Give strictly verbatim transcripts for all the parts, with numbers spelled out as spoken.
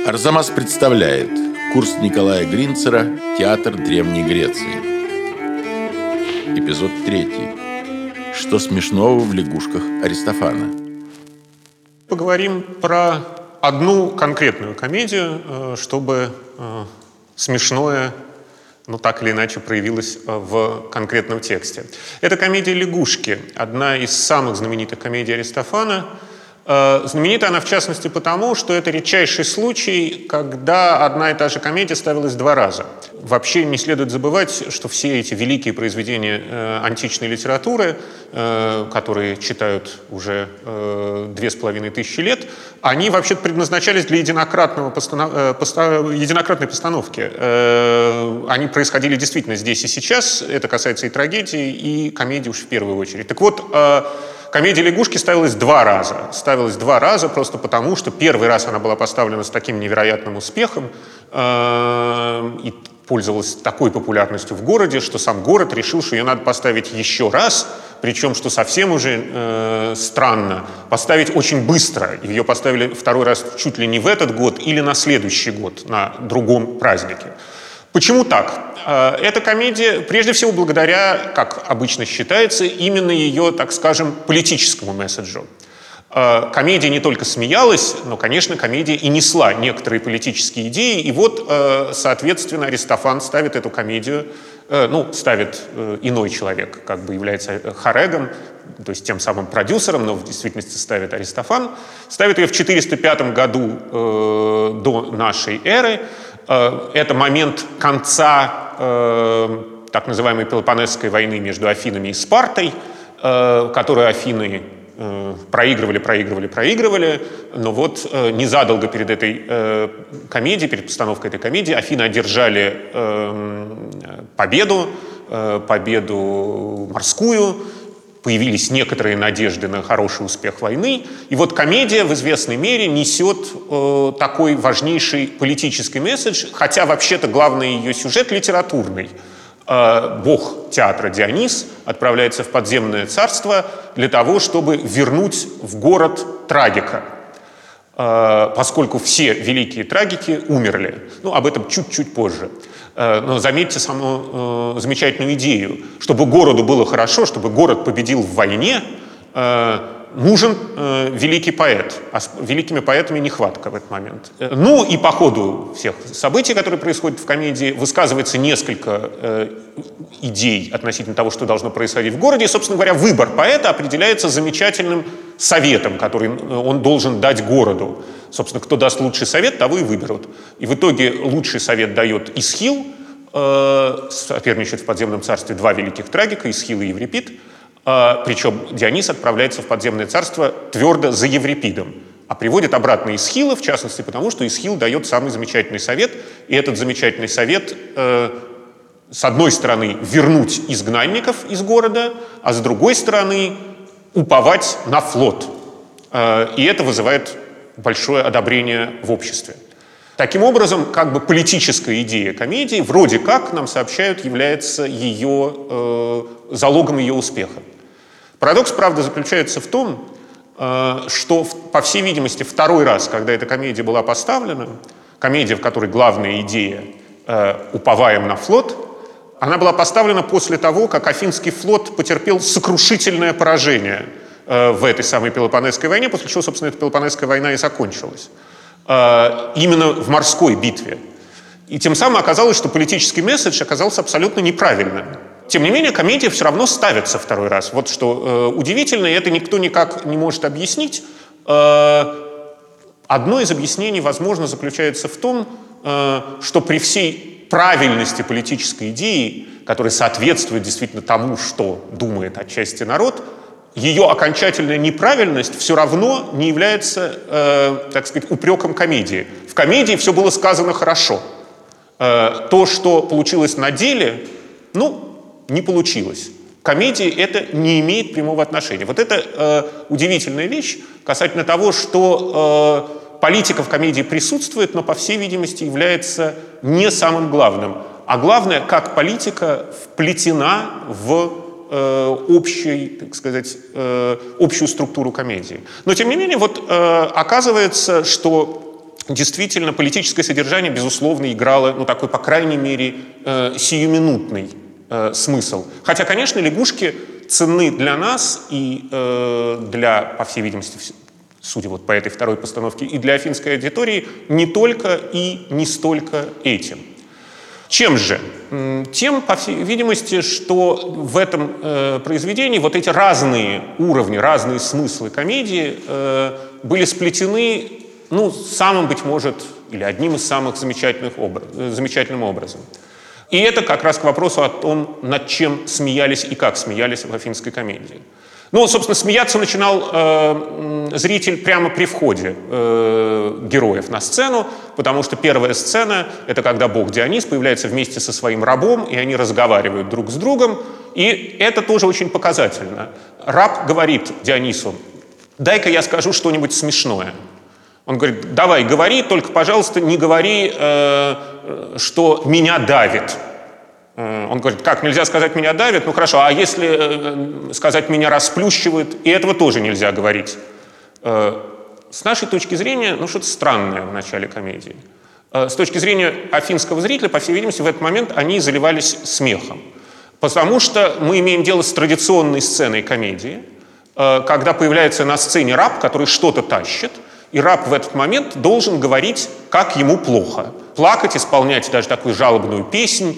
Арзамас представляет курс Николая Гринцера «Театр Древней Греции». Эпизод третий. Что смешного в лягушках Аристофана? Поговорим про одну конкретную комедию, чтобы смешное, ну так или иначе, проявилось в конкретном тексте. Это комедия «Лягушки», одна из самых знаменитых комедий Аристофана. Знаменита она, в частности, потому, что это редчайший случай, когда одна и та же комедия ставилась два раза. Вообще не следует забывать, что все эти великие произведения э, античной литературы, э, которые читают уже э, две с половиной тысячи лет, они вообще-то предназначались для единократного постанов... э, поста... единократной постановки. Э, они происходили действительно здесь и сейчас. Это касается и трагедии, и комедии уж в первую очередь. Так вот, э, комедия «Лягушки» ставилась два раза. Ставилась два раза просто потому, что первый раз она была поставлена с таким невероятным успехом э, и пользовалась такой популярностью в городе, что сам город решил, что ее надо поставить еще раз, причем, что совсем уже э, странно, поставить очень быстро. Ее поставили второй раз чуть ли не в этот год или на следующий год, на другом празднике. Почему так? Эта комедия, прежде всего, благодаря, как обычно считается, именно ее, так скажем, политическому месседжу. Комедия не только смеялась, но, конечно, комедия и несла некоторые политические идеи. И вот, соответственно, Аристофан ставит эту комедию, ну, ставит иной человек, как бы является хорегом, то есть тем самым продюсером, но в действительности ставит Аристофан, ставит ее в четыреста пятом году до нашей эры. Это момент конца э, так называемой Пелопоннесской войны между Афинами и Спартой, э, которую Афины э, проигрывали, проигрывали, проигрывали. Но вот э, незадолго перед этой э, комедией, перед постановкой этой комедии, Афины одержали э, победу, э, победу морскую. Появились некоторые надежды на хороший успех войны. И вот комедия в известной мере несет э, такой важнейший политический месседж, хотя вообще-то главный ее сюжет литературный. Э, бог театра Дионис отправляется в подземное царство для того, чтобы вернуть в город трагика, э, поскольку все великие трагики умерли. Ну, об этом чуть-чуть позже. Но заметьте саму э, замечательную идею. Чтобы городу было хорошо, чтобы город победил в войне, э, нужен э, великий поэт. А с великими поэтами нехватка в этот момент. Ну и по ходу всех событий, которые происходят в комедии, высказывается несколько э, идей относительно того, что должно происходить в городе. И, собственно говоря, выбор поэта определяется замечательным советом, который он должен дать городу. Собственно, кто даст лучший совет, того и выберут. И в итоге лучший совет дает Исхил, э, соперничает в подземном царстве два великих трагика, Исхил и Еврипид. Э, причем Дионис отправляется в подземное царство твердо за Еврипидом, а приводит обратно Исхила, в частности, потому что Исхил дает самый замечательный совет. И этот замечательный совет, э, с одной стороны, вернуть изгнанников из города, а с другой стороны, уповать на флот. Э, и это вызывает большое одобрение в обществе. Таким образом, как бы политическая идея комедии, вроде как, нам сообщают, является ее, э, залогом ее успеха. Парадокс, правда, заключается в том, э, что, по всей видимости, второй раз, когда эта комедия была поставлена, комедия, в которой главная идея э, «уповаем на флот», она была поставлена после того, как Афинский флот потерпел сокрушительное поражение в этой самой Пелопоннесской войне, после чего, собственно, эта Пелопоннесская война и закончилась. Именно в морской битве. И тем самым оказалось, что политический месседж оказался абсолютно неправильным. Тем не менее, комедия все равно ставится второй раз. Вот что э, удивительно, и это никто никак не может объяснить. Э, одно из объяснений, возможно, заключается в том, э, что при всей правильности политической идеи, которая соответствует действительно тому, что думает отчасти народ, ее окончательная неправильность все равно не является, э, так сказать, упреком комедии. В комедии все было сказано хорошо. Э, то, что получилось на деле, ну, не получилось. В комедии это не имеет прямого отношения. Вот это э, удивительная вещь касательно того, что э, политика в комедии присутствует, но, по всей видимости, является не самым главным. А главное, как политика вплетена в общей, так сказать, общую структуру комедии. Но, тем не менее, вот оказывается, что действительно политическое содержание, безусловно, играло, ну, такой, по крайней мере, э, сиюминутный э, смысл. Хотя, конечно, лягушки ценны для нас и э, для, по всей видимости, судя вот по этой второй постановке, и для афинской аудитории не только и не столько этим. Чем же? Тем, по всей видимости, что в этом э, произведении вот эти разные уровни, разные смыслы комедии э, были сплетены, ну, самым, быть может, или одним из самых замечательных образ, замечательным образом. И это как раз к вопросу о том, над чем смеялись и как смеялись в афинской комедии. Ну, собственно, смеяться начинал э, зритель прямо при входе э, героев на сцену, потому что первая сцена — это когда бог Дионис появляется вместе со своим рабом, и они разговаривают друг с другом, и это тоже очень показательно. Раб говорит Дионису: «Дай-ка я скажу что-нибудь смешное». Он говорит: «Давай, говори, только, пожалуйста, не говори, э, что меня давит». Он говорит: «Как, нельзя сказать «меня давит»? Ну хорошо, а если э, сказать «меня расплющивают»? И этого тоже нельзя говорить». Э, с нашей точки зрения, ну что-то странное в начале комедии. Э, с точки зрения афинского зрителя, по всей видимости, в этот момент они заливались смехом. Потому что мы имеем дело с традиционной сценой комедии, э, когда появляется на сцене раб, который что-то тащит, и раб в этот момент должен говорить, как ему плохо. Плакать, исполнять даже такую жалобную песнь.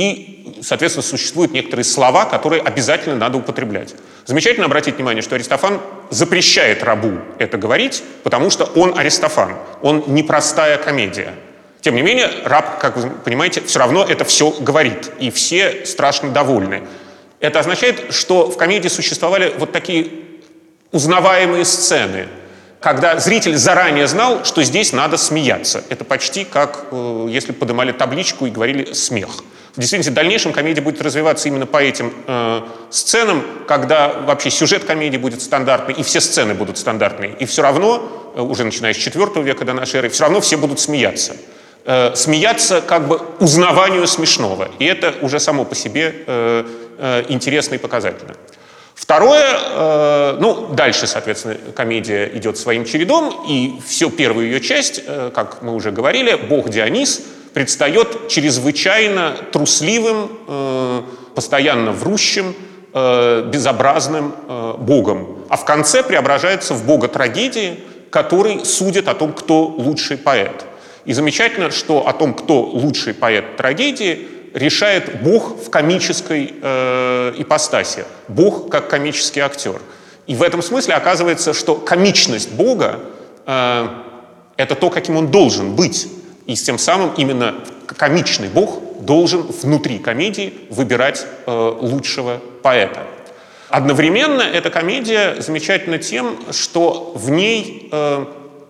И, соответственно, существуют некоторые слова, которые обязательно надо употреблять. Замечательно обратить внимание, что Аристофан запрещает рабу это говорить, потому что он Аристофан, он непростая комедия. Тем не менее, раб, как вы понимаете, все равно это все говорит, и все страшно довольны. Это означает, что в комедии существовали вот такие узнаваемые сцены, когда зритель заранее знал, что здесь надо смеяться. Это почти как э, если поднимали табличку и говорили «смех». В действительности, в дальнейшем комедия будет развиваться именно по этим э, сценам, когда вообще сюжет комедии будет стандартный, и все сцены будут стандартные. И все равно, э, уже начиная с четвёртого века до нашей эры, все равно все будут смеяться. Э, смеяться как бы узнаванию смешного. И это уже само по себе э, э, интересно и показательно. Второе, э, ну, дальше, соответственно, комедия идет своим чередом, и всю первую ее часть, э, как мы уже говорили, бог Дионис предстает чрезвычайно трусливым, э, постоянно врущим, э, безобразным э, богом. А в конце преображается в бога трагедии, который судит о том, кто лучший поэт. И замечательно, что о том, кто лучший поэт трагедии, решает Бог в комической э, ипостаси. Бог как комический актер. И в этом смысле оказывается, что комичность Бога э, — это то, каким он должен быть. И с тем самым именно комичный Бог должен внутри комедии выбирать э, лучшего поэта. Одновременно эта комедия замечательна тем, что в ней э,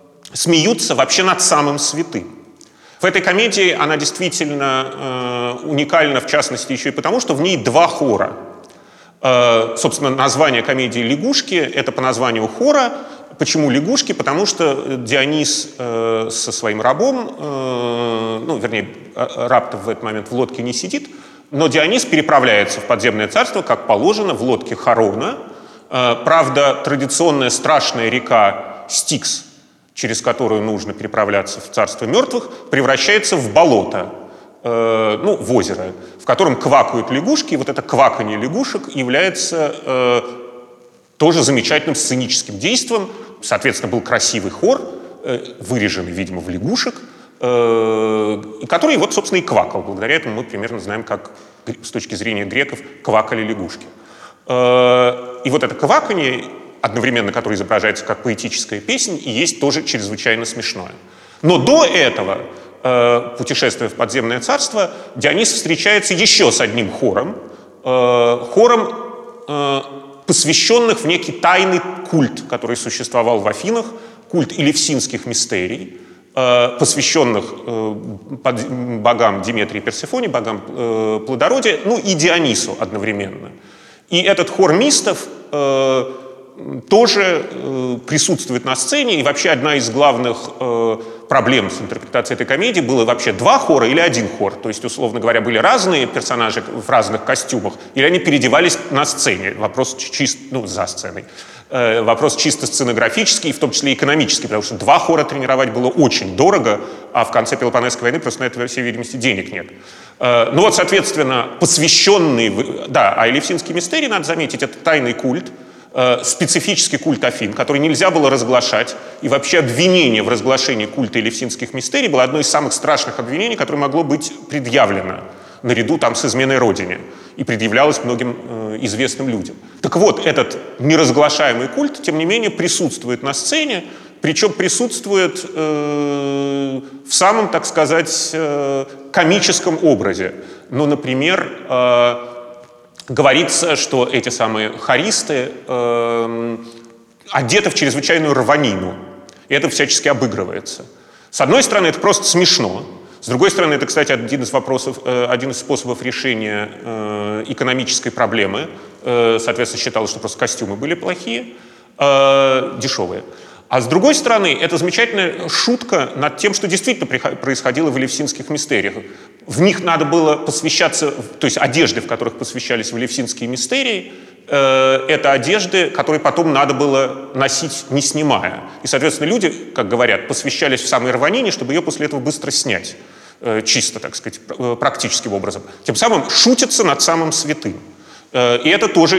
смеются вообще над самым святым. В этой комедии она действительно э, уникальна, в частности, еще и потому, что в ней два хора. Э, собственно, название комедии «Лягушки» — это по названию хора. Почему лягушки? Потому что Дионис э, со своим рабом, э, ну, вернее, раб-то в этот момент в лодке не сидит, но Дионис переправляется в подземное царство, как положено, в лодке Харона. Э, правда, традиционная страшная река Стикс, через которую нужно переправляться в царство мертвых, превращается в болото, э, ну, в озеро, в котором квакают лягушки, и вот это кваканье лягушек является э, тоже замечательным сценическим действием. Соответственно, был красивый хор, э, выреженный, видимо, в лягушек, э, который вот, собственно, и квакал. Благодаря этому мы примерно знаем, как с точки зрения греков квакали лягушки. Э, и вот это кваканье, одновременно которое изображается как поэтическая песня, и есть тоже чрезвычайно смешное. Но до этого, э, путешествуя в подземное царство, Дионис встречается еще с одним хором, э, хором, э, посвященных в некий тайный культ, который существовал в Афинах, культ элевсинских мистерий, э, посвященных э, под, богам Диметрии и Персефоне, богам э, плодородия, ну и Дионису одновременно. И этот хор мистов э, тоже э, присутствует на сцене, и вообще одна из главных э, проблем с интерпретацией этой комедии было вообще два хора или один хор, то есть, условно говоря, были разные персонажи в разных костюмах, или они переодевались на сцене, вопрос чист, ну, за сценой. Вопрос чисто сценографический, в том числе и экономический, потому что два хора тренировать было очень дорого, а в конце Пелопоннесской войны просто на это, во всей видимости, денег нет. Ну вот, соответственно, посвященный... Да, а Элевсинский мистерий, надо заметить, это тайный культ, специфический культ Афин, который нельзя было разглашать, и вообще обвинение в разглашении культа Элевсинских мистерий было одно из самых страшных обвинений, которое могло быть предъявлено наряду там с изменой Родине, и предъявлялось многим э, известным людям. Так вот, этот неразглашаемый культ, тем не менее, присутствует на сцене, причем присутствует э, в самом, так сказать, э, комическом образе. Ну, например, э, говорится, что эти самые хористы э, одеты в чрезвычайную рванину, и это всячески обыгрывается. С одной стороны, это просто смешно. С другой стороны, это, кстати, один из вопросов, один из способов решения экономической проблемы. Соответственно, считалось, что просто костюмы были плохие, дешевые. А с другой стороны, это замечательная шутка над тем, что действительно происходило в Элевсинских мистериях. В них надо было посвящаться, то есть одежды, в которых посвящались в Элевсинские мистерии, это одежды, которые потом надо было носить, не снимая. И, соответственно, люди, как говорят, посвящались в самой рванине, чтобы ее после этого быстро снять. Чисто, так сказать, практическим образом. Тем самым шутится над самым святым. И это тоже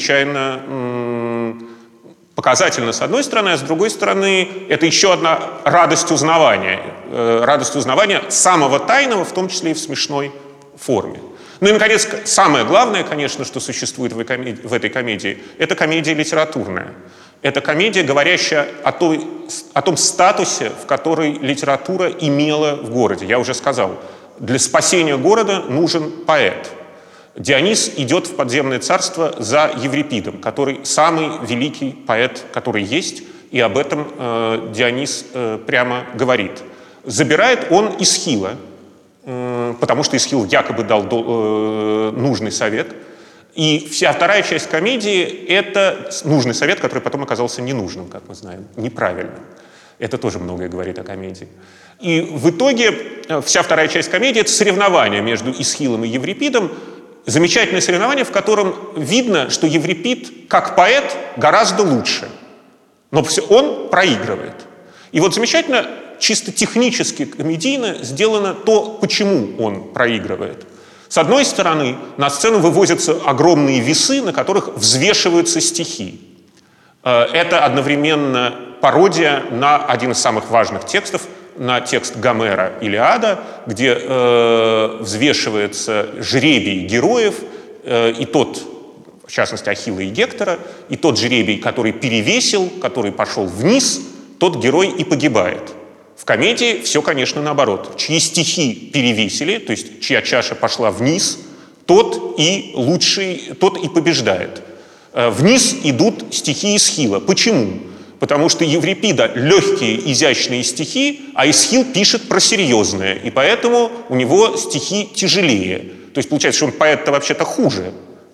чрезвычайно показательно, с одной стороны, а с другой стороны, это еще одна радость узнавания. Радость узнавания самого тайного, в том числе и в смешной форме. Ну и, наконец, самое главное, конечно, что существует в этой комедии, это комедия литературная. Это комедия, говорящая о, той, о том статусе, в который литература имела в городе. Я уже сказал, для спасения города нужен поэт. Дионис идет в подземное царство за Еврипидом, который самый великий поэт, который есть, и об этом э, Дионис э, прямо говорит. Забирает он Исхила, э, потому что Исхил якобы дал до, э, нужный совет. И вся вторая часть комедии — это нужный совет, который потом оказался ненужным, как мы знаем, неправильным. Это тоже многое говорит о комедии. И в итоге вся вторая часть комедии — это соревнование между Исхилом и Еврипидом. Замечательное соревнование, в котором видно, что Еврипид, как поэт, гораздо лучше. Но он проигрывает. И вот замечательно, чисто технически, комедийно сделано то, почему он проигрывает. С одной стороны, на сцену вывозятся огромные весы, на которых взвешиваются стихи. Это одновременно пародия на один из самых важных текстов, на текст Гомера «Илиада», где э, взвешивается жребий героев, э, и тот, в частности, Ахилла и Гектора, и тот жребий, который перевесил, который пошел вниз, тот герой и погибает. В комедии все, конечно, наоборот. Чьи стихи перевесили, то есть чья чаша пошла вниз, тот и лучший, тот и побеждает. Вниз идут стихи Исхила. Почему? Потому что Еврипида легкие, изящные стихи, а Исхил пишет про серьезное, и поэтому у него стихи тяжелее. То есть получается, что он поэт-то вообще-то хуже,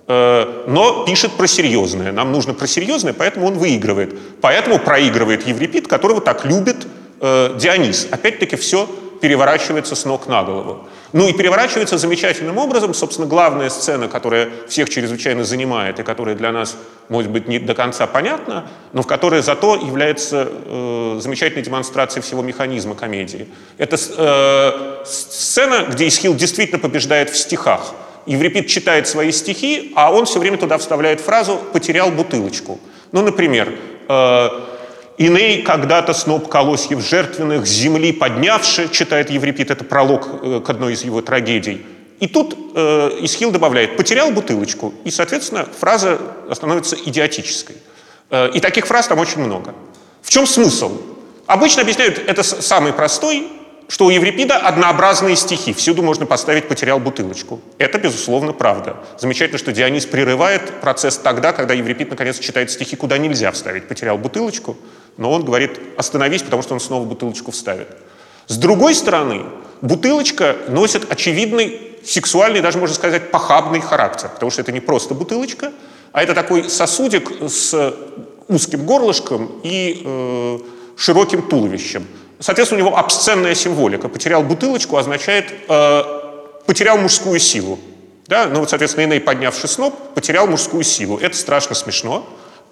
но пишет про серьезное. Нам нужно про серьезное, поэтому он выигрывает. Поэтому проигрывает Еврипид, которого так любит Дионис. Опять-таки все переворачивается с ног на голову. Ну и переворачивается замечательным образом. Собственно, главная сцена, которая всех чрезвычайно занимает и которая для нас, может быть, не до конца понятна, но в которой зато является э, замечательной демонстрацией всего механизма комедии. Это э, сцена, где Исхил действительно побеждает в стихах. Еврипид читает свои стихи, а он все время туда вставляет фразу «потерял бутылочку». Ну, например, э, «Иней когда-то сноп колосьев жертвенных с земли поднявши», читает Еврипид, это пролог э, к одной из его трагедий. И тут э, Исхил добавляет «потерял бутылочку», и, соответственно, фраза становится идиотической. Э, и таких фраз там очень много. В чем смысл? Обычно объясняют, это самый простой, что у Еврипида однообразные стихи. Всюду можно поставить «потерял бутылочку». Это, безусловно, правда. Замечательно, что Дионис прерывает процесс тогда, когда Еврипид, наконец, читает стихи, куда нельзя вставить «потерял бутылочку», но он говорит «остановись», потому что он снова бутылочку вставит. С другой стороны, бутылочка носит очевидный сексуальный, даже, можно сказать, похабный характер, потому что это не просто бутылочка, а это такой сосудик с узким горлышком и э, широким туловищем. Соответственно, у него обсценная символика. «Потерял бутылочку» означает э, «потерял мужскую силу». Да? Ну вот, соответственно, Эней, поднявший сноп, потерял мужскую силу. Это страшно смешно.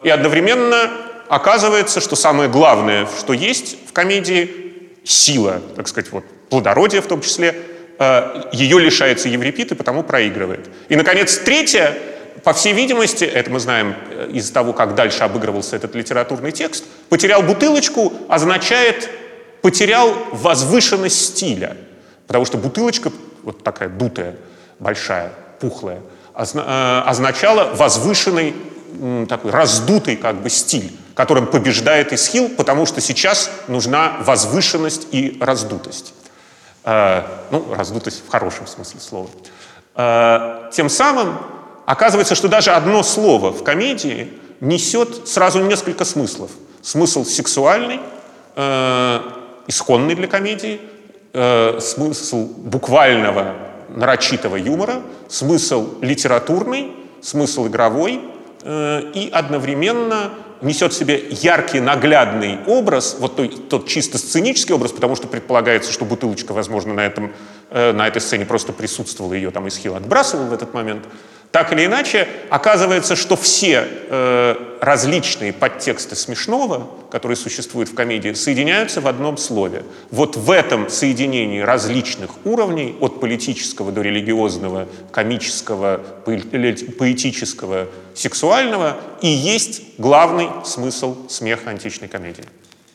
И одновременно оказывается, что самое главное, что есть в комедии, сила, так сказать, вот, плодородие в том числе, ее лишается Еврипид и потому проигрывает. И, наконец, третье, по всей видимости, это мы знаем из того, как дальше обыгрывался этот литературный текст, потерял бутылочку означает потерял возвышенность стиля. Потому что бутылочка, вот такая дутая, большая, пухлая, означала возвышенный, такой раздутый как бы стиль, которым побеждает Эсхил, потому что сейчас нужна возвышенность и раздутость. Ну, раздутость в хорошем смысле слова. Тем самым оказывается, что даже одно слово в комедии несет сразу несколько смыслов. Смысл сексуальный, исходный для комедии, смысл буквального нарочитого юмора, смысл литературный, смысл игровой и одновременно несет в себе яркий, наглядный образ, вот тот, тот чисто сценический образ, потому что предполагается, что бутылочка, возможно, на, этом, э, на этой сцене просто присутствовала, ее там Эсхил отбрасывал в этот момент. Так или иначе, оказывается, что все э, различные подтексты смешного, которые существуют в комедии, соединяются в одном слове. Вот в этом соединении различных уровней, от политического до религиозного, комического, поэтического, сексуального, и есть главный смысл смеха античной комедии.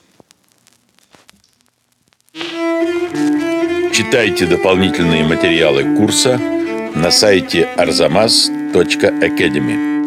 Читайте дополнительные материалы курса на сайте арзамас точка академи.